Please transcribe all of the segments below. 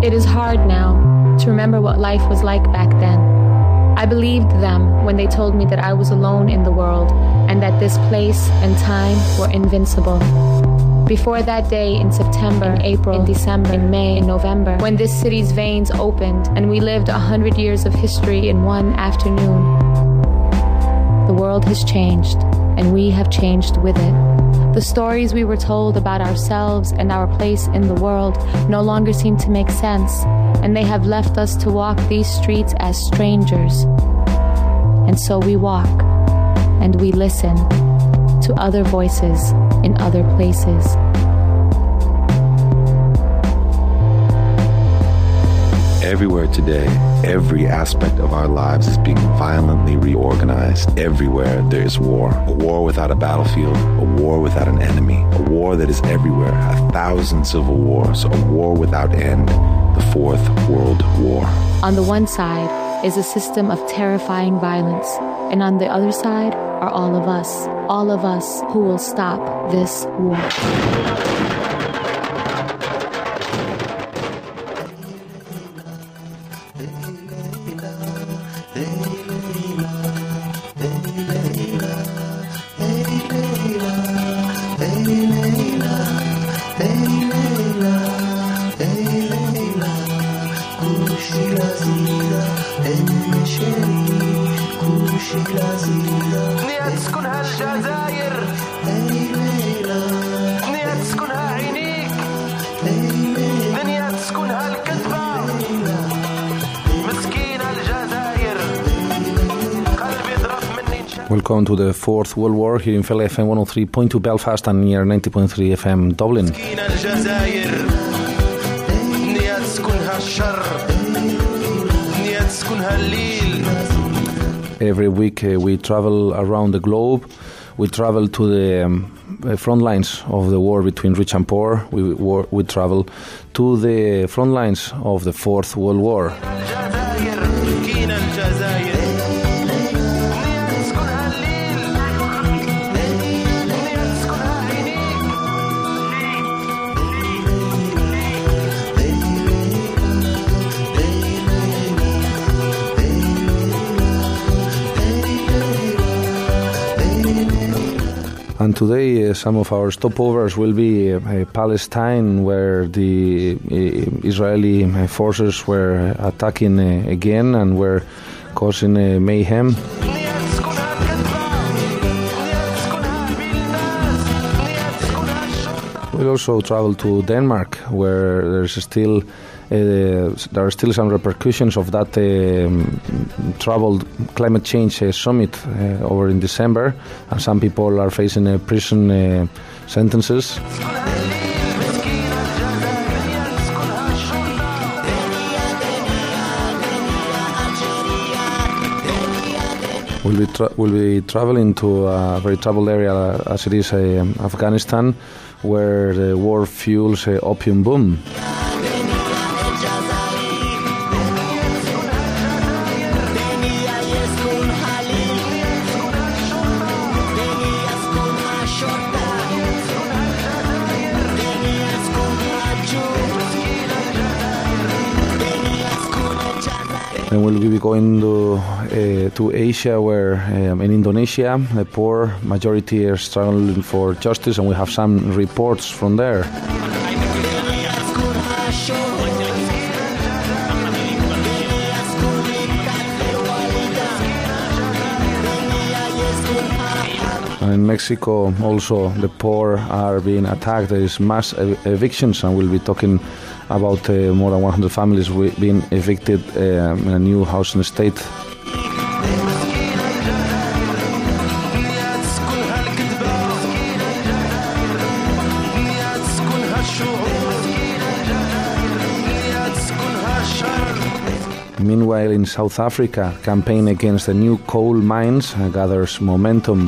It is hard now to remember what life was like back then. I believed them when they told me that I was alone in the world and that this place and time were invincible. Before that day in September, in April, in December, in May, in November, when this city's veins opened and we lived 100 years of history in one afternoon, the world has changed and we have changed with it. The stories we were told about ourselves and our place in the world no longer seem to make sense, and they have left us to walk these streets as strangers. And so we walk, and we listen to other voices in other places. Everywhere today, every aspect of our lives is being violently reorganized. Everywhere there is war. A war without a battlefield, a war without an enemy, a war that is everywhere, 1,000 civil wars, a war without end, the Fourth World War. On the one side is a system of terrifying violence, and on the other side are all of us who will stop this war. Welcome to the Fourth World War here in Fela FM 103.2 Belfast and near 90.3 FM Dublin. Every week we travel around the globe. We travel to the front lines of the war between rich and poor. We travel to the front lines of the Fourth World War. And today some of our stopovers will be Palestine, where the Israeli forces were attacking again and were causing mayhem. We'll also travel to Denmark, where there are still some repercussions of that troubled climate change summit over in December, and some people are facing prison sentences. We'll be traveling to a very troubled area as it is Afghanistan, where the war fuels opium boom. And we'll be going to Asia, where in Indonesia, the poor majority are struggling for justice, and we have some reports from there. And in Mexico, also, the poor are being attacked. There is mass evictions, and we'll be talking about more than 100 families being evicted in a new housing estate. Meanwhile, in South Africa, campaign against the new coal mines gathers momentum.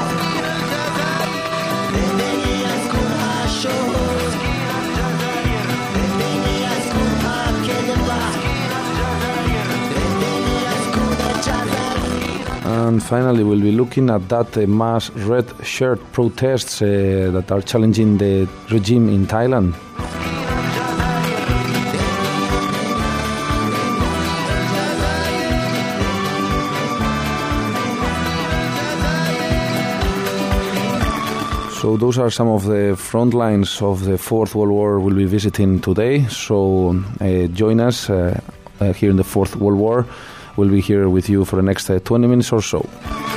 And finally, we'll be looking at that mass red shirt protests that are challenging the regime in Thailand. So those are some of the front lines of the Fourth World War we'll be visiting today. So join us here in the Fourth World War. We'll be here with you for the next 20 minutes or so.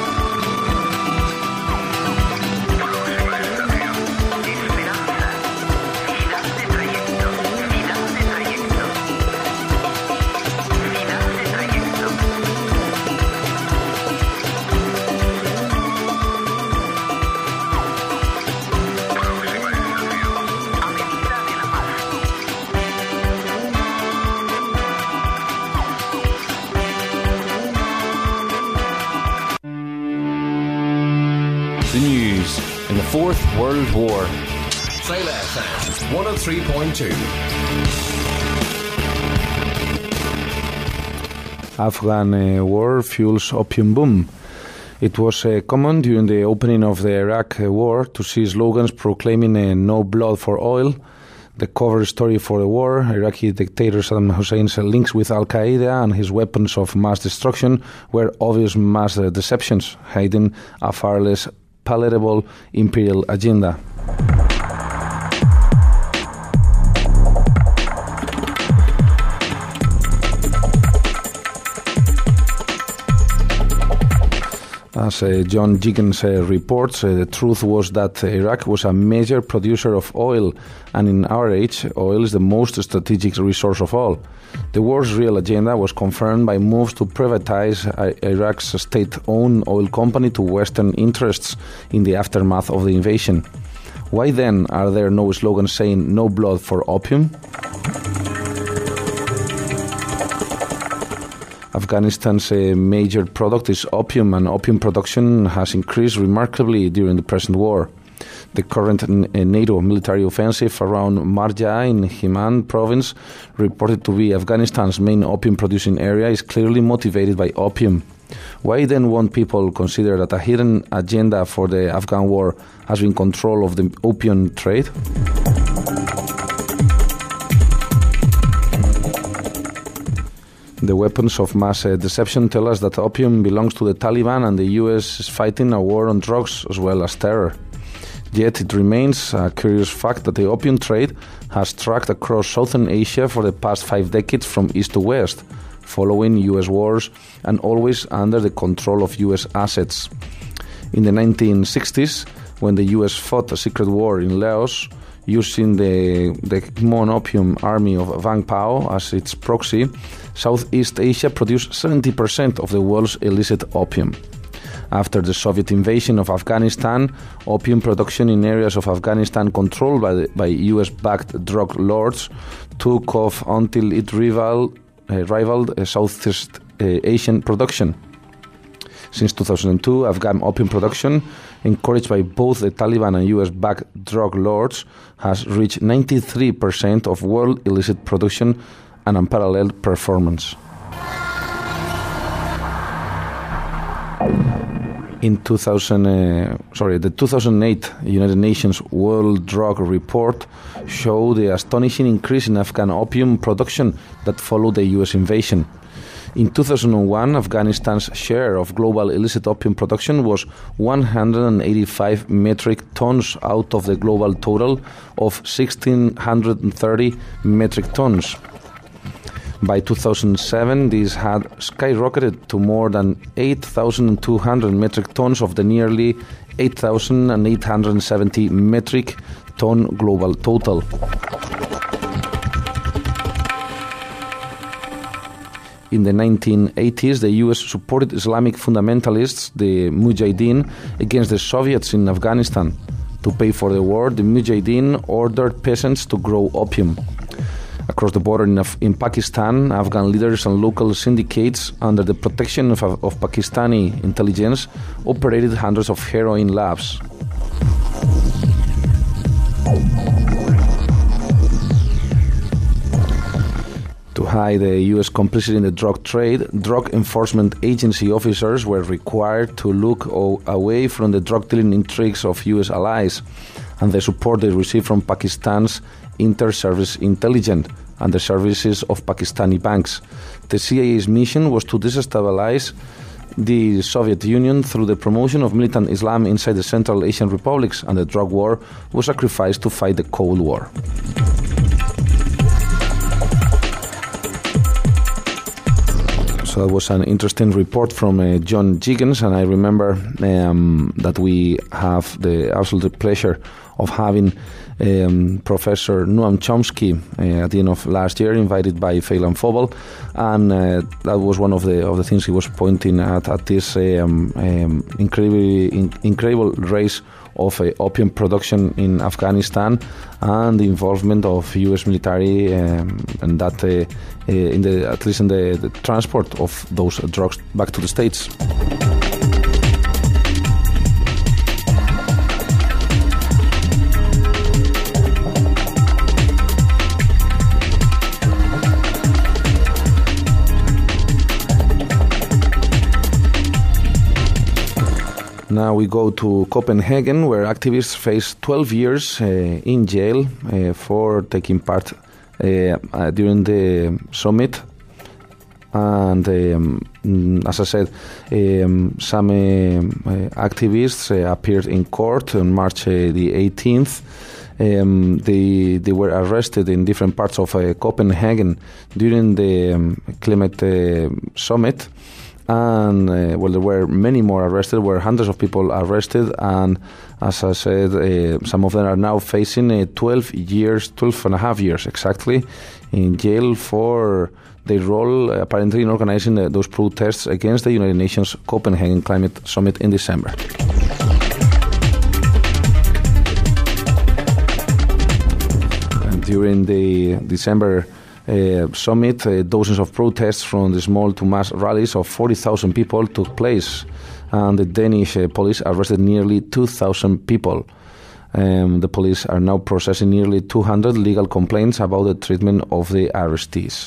The news in the Fourth World War. Sail FM 103.2. Afghan war fuels opium boom. It was common during the opening of the Iraq war to see slogans proclaiming no blood for oil. The cover story for the war, Iraqi dictator Saddam Hussein's links with Al-Qaeda and his weapons of mass destruction, were obvious mass deceptions, hiding a far less palatable imperial agenda. As John Jiggins reports, the truth was that Iraq was a major producer of oil, and in our age, oil is the most strategic resource of all. The war's real agenda was confirmed by moves to privatize Iraq's state-owned oil company to Western interests in the aftermath of the invasion. Why then are there no slogans saying no blood for opium? Afghanistan's major product is opium, and opium production has increased remarkably during the present war. The current NATO military offensive around Marja in Helmand province, reported to be Afghanistan's main opium-producing area, is clearly motivated by opium. Why then won't people consider that a hidden agenda for the Afghan war has been control of the opium trade? The weapons of mass deception tell us that opium belongs to the Taliban, and the US is fighting a war on drugs as well as terror. Yet it remains a curious fact that the opium trade has tracked across Southern Asia for the past 5 decades from east to west, following US wars and always under the control of US assets. In the 1960s, when the US fought a secret war in Laos, using the Khmer Opium Army of Vang Pao as its proxy, Southeast Asia produced 70% of the world's illicit opium. After the Soviet invasion of Afghanistan, opium production in areas of Afghanistan controlled by US-backed drug lords took off until it rivaled Southeast Asian production. Since 2002, Afghan opium production, encouraged by both the Taliban and US-backed drug lords, has reached 93% of world illicit production, an unparalleled performance. In the 2008 United Nations World Drug Report showed the astonishing increase in Afghan opium production that followed the US invasion. In 2001, Afghanistan's share of global illicit opium production was 185 metric tons out of the global total of 1,630 metric tons. By 2007, this had skyrocketed to more than 8,200 metric tons of the nearly 8,870 metric ton global total. In the 1980s, the US supported Islamic fundamentalists, the Mujahideen, against the Soviets in Afghanistan. To pay for the war, the Mujahideen ordered peasants to grow opium. Across the border in Pakistan, Afghan leaders and local syndicates, under the protection of Pakistani intelligence, operated hundreds of heroin labs. To hide the U.S. complicity in the drug trade, Drug Enforcement Agency officers were required to look away from the drug-dealing intrigues of U.S. allies and the support they received from Pakistan's inter-service intelligence and the services of Pakistani banks. The CIA's mission was to destabilize the Soviet Union through the promotion of militant Islam inside the Central Asian republics, and the drug war was sacrificed to fight the Cold War. So that was an interesting report from John Jiggins, and I remember that we have the absolute pleasure of having Professor Noam Chomsky at the end of last year, invited by Phelan Fobel, and that was one of the things he was pointing at this incredible race of opium production in Afghanistan and the involvement of U.S. military and that at least in the transport of those drugs back to the States. Now we go to Copenhagen, where activists face 12 years in jail for taking part during the summit. And as I said, some activists appeared in court on March the 18th. They were arrested in different parts of Copenhagen during the climate summit. And there were many more arrested, were hundreds of people arrested, and as I said, some of them are now facing 12 and a half years exactly in jail for their role apparently in organizing those protests against the United Nations Copenhagen Climate Summit in December. And during the December summit, dozens of protests from the small to mass rallies of 40,000 people took place, and the Danish police arrested nearly 2,000 people. The police are now processing nearly 200 legal complaints about the treatment of the arrestees.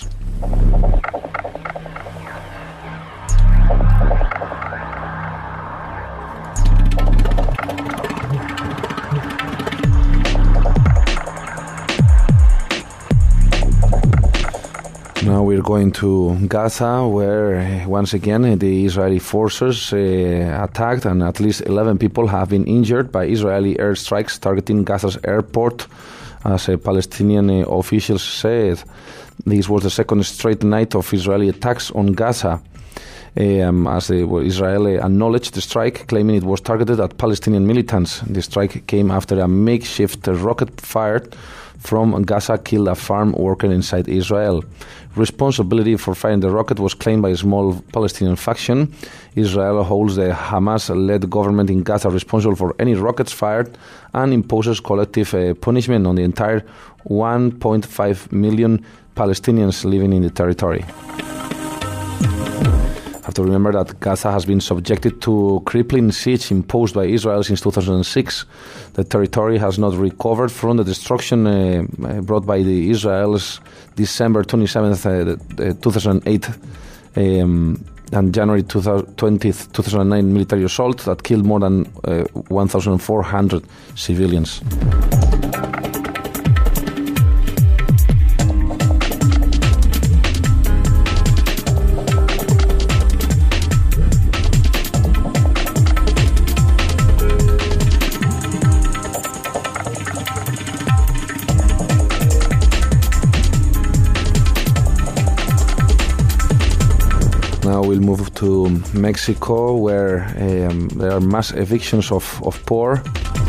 Now we're going to Gaza, where once again the Israeli forces attacked, and at least 11 people have been injured by Israeli airstrikes targeting Gaza's airport, as Palestinian officials said. This was the second straight night of Israeli attacks on Gaza, as Israel acknowledged the strike, claiming it was targeted at Palestinian militants. The strike came after a makeshift rocket fired from Gaza killed a farm worker inside Israel. Responsibility for firing the rocket was claimed by a small Palestinian faction. Israel holds the Hamas-led government in Gaza responsible for any rockets fired and imposes collective punishment on the entire 1.5 million Palestinians living in the territory. Have to remember that Gaza has been subjected to crippling siege imposed by Israel since 2006. The territory has not recovered from the destruction brought by the Israel's December 27th, 2008 and January 20th, 2009 military assault that killed more than 1,400 civilians. Now we'll move to Mexico, where there are mass evictions of poor.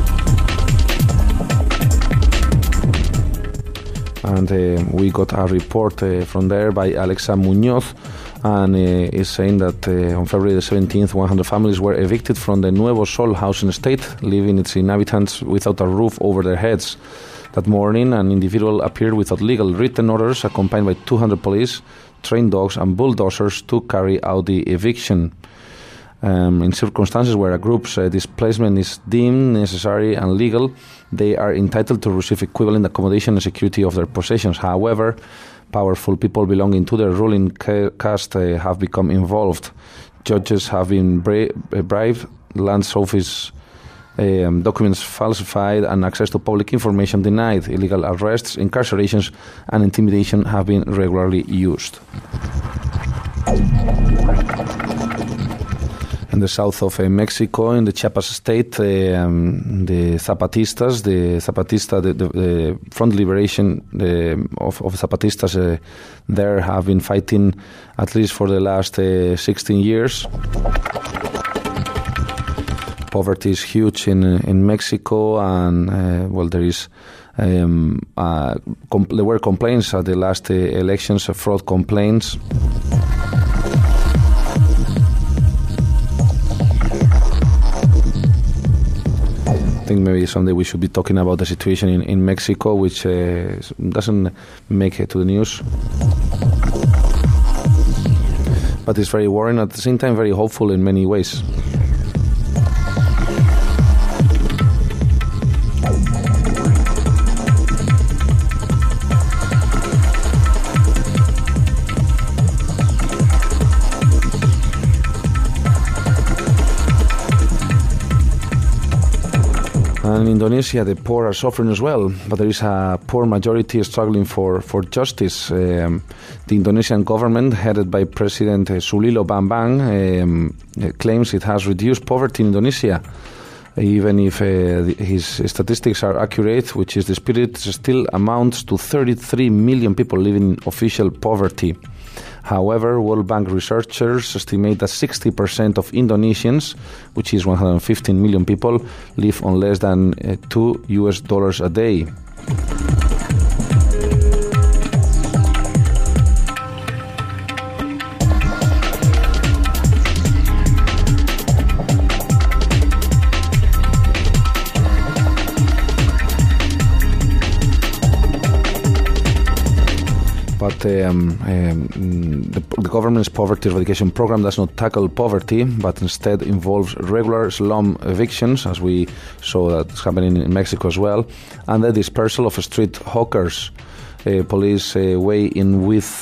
And we got a report from there by Alexa Muñoz, and is saying that on February the 17th, 100 families were evicted from the Nuevo Sol housing estate, leaving its inhabitants without a roof over their heads. That morning, an individual appeared without legal written orders, accompanied by 200 police, trained dogs and bulldozers to carry out the eviction. In circumstances where a group's displacement is deemed necessary and legal, they are entitled to receive equivalent accommodation and security of their possessions. However, powerful people belonging to the ruling caste have become involved. Judges have been bribed, lands office documents falsified, and access to public information denied. Illegal arrests, incarcerations, and intimidation have been regularly used. in the south of Mexico, in the Chiapas state, the Zapatistas, the Front Liberation of Zapatistas there have been fighting at least for the last 16 years. Poverty is huge in Mexico, and there is there were complaints at the last elections, fraud complaints. I think maybe someday we should be talking about the situation in Mexico, which doesn't make it to the news. But it's very worrying, at the same time very hopeful in many ways. And in Indonesia, the poor are suffering as well, but there is a poor majority struggling for justice. The Indonesian government, headed by President Sulilo Bambang, claims it has reduced poverty in Indonesia. Even if his statistics are accurate, which is disputed, it still amounts to 33 million people living in official poverty. However, World Bank researchers estimate that 60% of Indonesians, which is 115 million people, live on less than $2 a day. But the government's poverty eradication program does not tackle poverty, but instead involves regular slum evictions, as we saw that's happening in Mexico as well, and the dispersal of street hawkers. Police weigh in with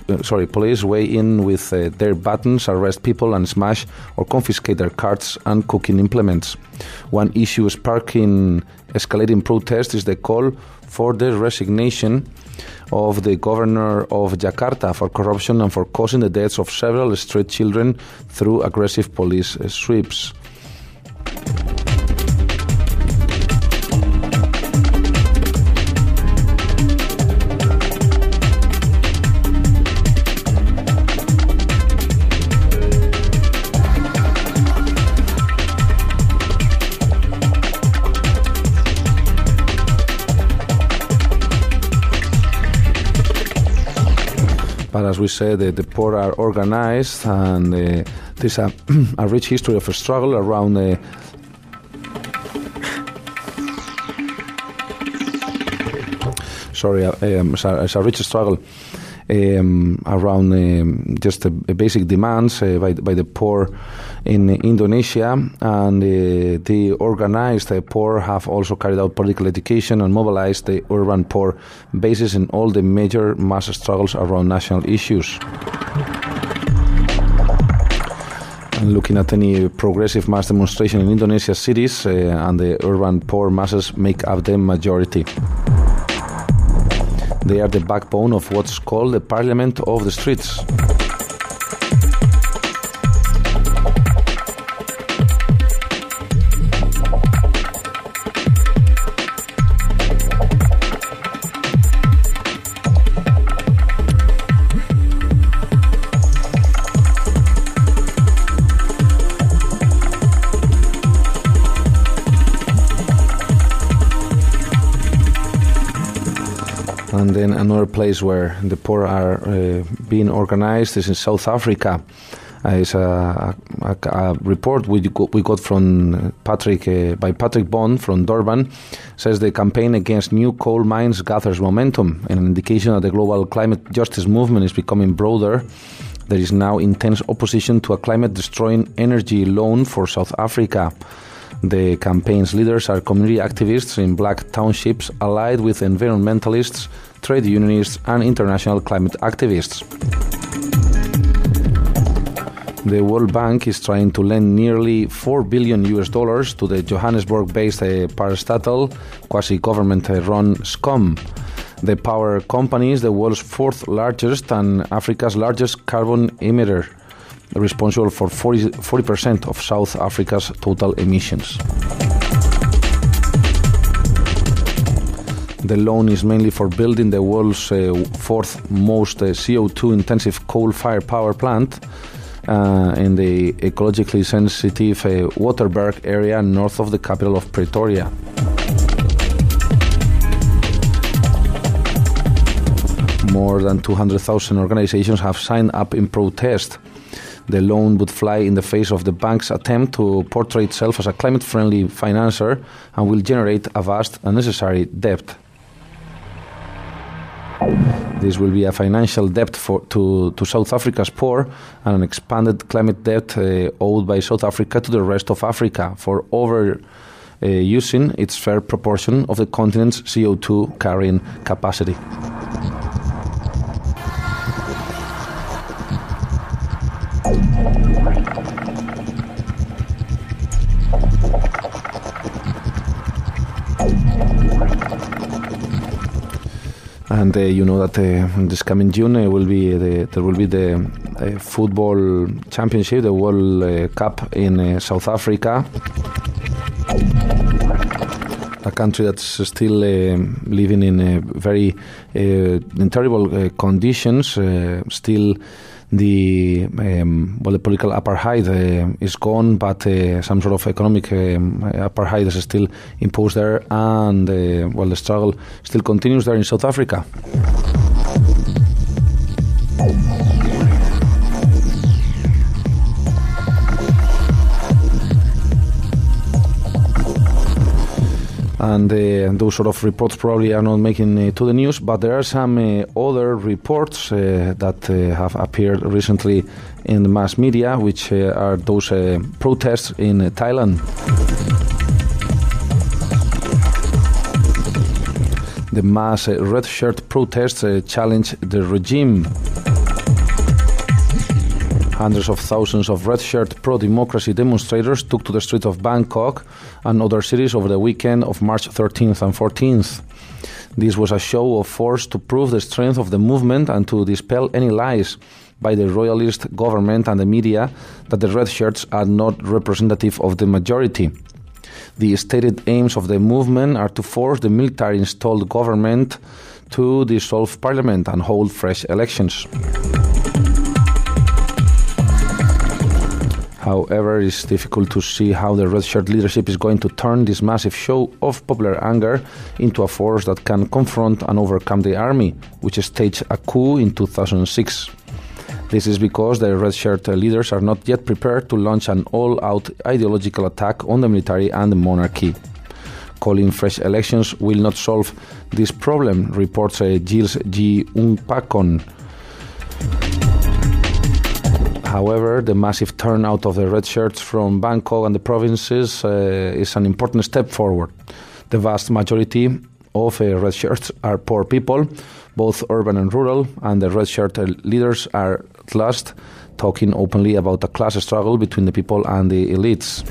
their buttons, arrest people and smash or confiscate their carts and cooking implements. One issue sparking escalating protest is the call for the resignation of the governor of Jakarta for corruption and for causing the deaths of several street children through aggressive police sweeps. But as we said, the poor are organized, and there's a rich history of a struggle around it's a rich struggle around just the basic demands by the poor in Indonesia, and the organized poor have also carried out political education and mobilized the urban poor bases in all the major mass struggles around national issues. And looking at any progressive mass demonstration in Indonesia's cities, and the urban poor masses make up the majority. They are the backbone of what's called the Parliament of the Streets. And then another place where the poor are being organized is in South Africa. It's a report we got from Patrick Bond from Durban. Says the campaign against new coal mines gathers momentum, an indication that the global climate justice movement is becoming broader. There is now intense opposition to a climate-destroying energy loan for South Africa. The campaign's leaders are community activists in black townships allied with environmentalists, trade unionists, and international climate activists. The World Bank is trying to lend nearly $4 billion to the Johannesburg-based parastatal, quasi-government-run SCOM. The power company is the world's fourth largest and Africa's largest carbon emitter. responsible for 40% of South Africa's total emissions. The loan is mainly for building the world's fourth most CO2-intensive coal-fired power plant in the ecologically sensitive Waterberg area north of the capital of Pretoria. More than 200,000 organizations have signed up in protest. The loan would fly in the face of the bank's attempt to portray itself as a climate-friendly financier and will generate a vast unnecessary debt. This will be a financial debt to South Africa's poor and an expanded climate debt owed by South Africa to the rest of Africa for overusing its fair proportion of the continent's CO2 carrying capacity. And you know that this coming June there will be the football championship, the World Cup in South Africa, a country that's still living in very in terrible conditions. Still, the political apartheid is gone, but some sort of economic apartheid is still imposed there, and the struggle still continues there in South Africa. And those sort of reports probably are not making it to the news, but there are some other reports that have appeared recently in the mass media, which are those protests in Thailand. The mass red shirt protests challenge the regime. Hundreds of thousands of red-shirt pro-democracy demonstrators took to the streets of Bangkok and other cities over the weekend of March 13th and 14th. This was a show of force to prove the strength of the movement and to dispel any lies by the royalist government and the media that the red shirts are not representative of the majority. The stated aims of the movement are to force the military-installed government to dissolve parliament and hold fresh elections. However, it's difficult to see how the red shirt leadership is going to turn this massive show of popular anger into a force that can confront and overcome the army, which staged a coup in 2006. This is because the red shirt leaders are not yet prepared to launch an all-out ideological attack on the military and the monarchy. Calling fresh elections will not solve this problem, reports Gilles G. Umpakon. However, the massive turnout of the red shirts from Bangkok and the provinces is an important step forward. The vast majority of red shirts are poor people, both urban and rural, and the red shirt leaders are at last talking openly about a class struggle between the people and the elites.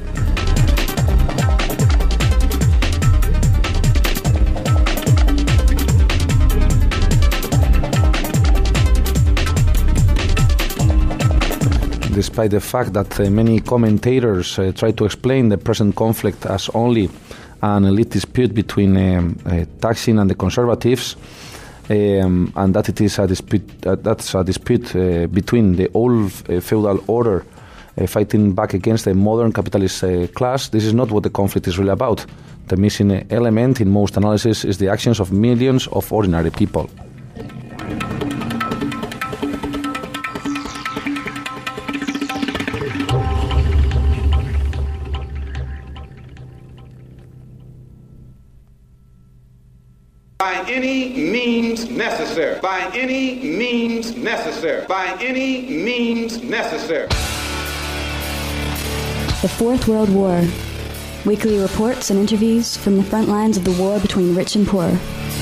Despite the fact that many commentators try to explain the present conflict as only an elite dispute between Thaksin and the conservatives, and that it is a dispute between the old feudal order fighting back against the modern capitalist class, this is not what the conflict is really about. The missing element in most analysis is the actions of millions of ordinary people. By any means necessary. By any means necessary. By any means necessary. The Fourth World War. Weekly reports and interviews from the front lines of the war between rich and poor.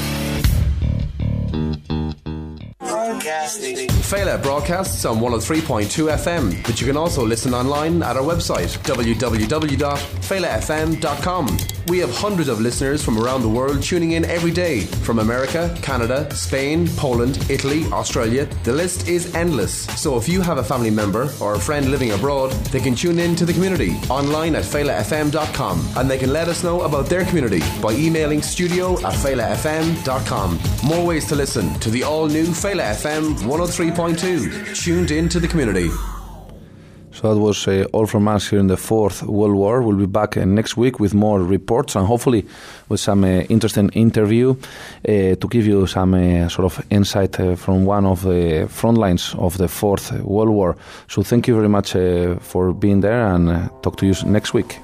Fela broadcasts on 103.2 FM, but you can also listen online at our website, www.felafm.com. We have hundreds of listeners from around the world tuning in every day, from America, Canada, Spain, Poland, Italy, Australia. The list is endless. So if you have a family member or a friend living abroad, they can tune in to the community online at failafm.com, and they can let us know about their community by emailing studio@failafm.com. More ways to listen to the all-new Faila FM 103.2. Tuned in to the community. So that was all from us here in the Fourth World War. We'll be back next week with more reports and hopefully with some interesting interview to give you some sort of insight from one of the front lines of the Fourth World War. So thank you very much for being there, and talk to you next week.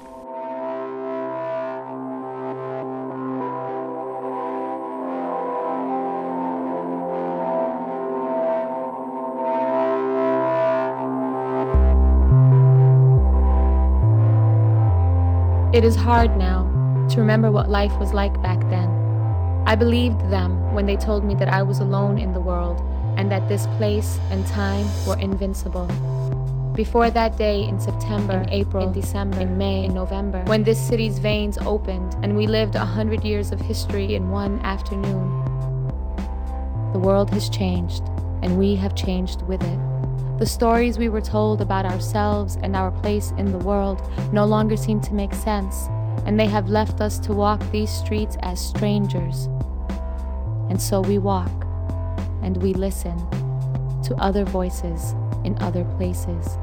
It is hard now to remember what life was like back then. I believed them when they told me that I was alone in the world and that this place and time were invincible. Before that day in September, in April, in December, in May, in November, when this city's veins opened and we lived 100 years of history in one afternoon, the world has changed and we have changed with it. The stories we were told about ourselves and our place in the world no longer seem to make sense, and they have left us to walk these streets as strangers. And so we walk, and we listen to other voices in other places.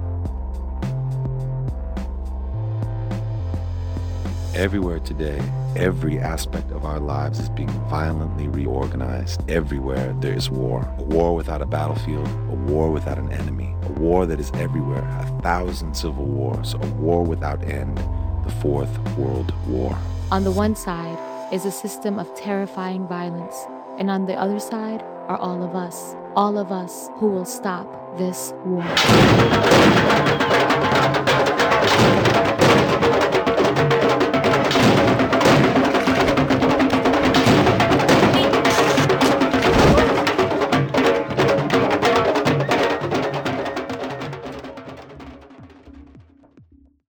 Everywhere today, every aspect of our lives is being violently reorganized. Everywhere there is war. A war without a battlefield, a war without an enemy, a war that is everywhere, 1,000 civil wars, a war without end, the Fourth World War. On the one side is a system of terrifying violence, and on the other side are all of us who will stop this war.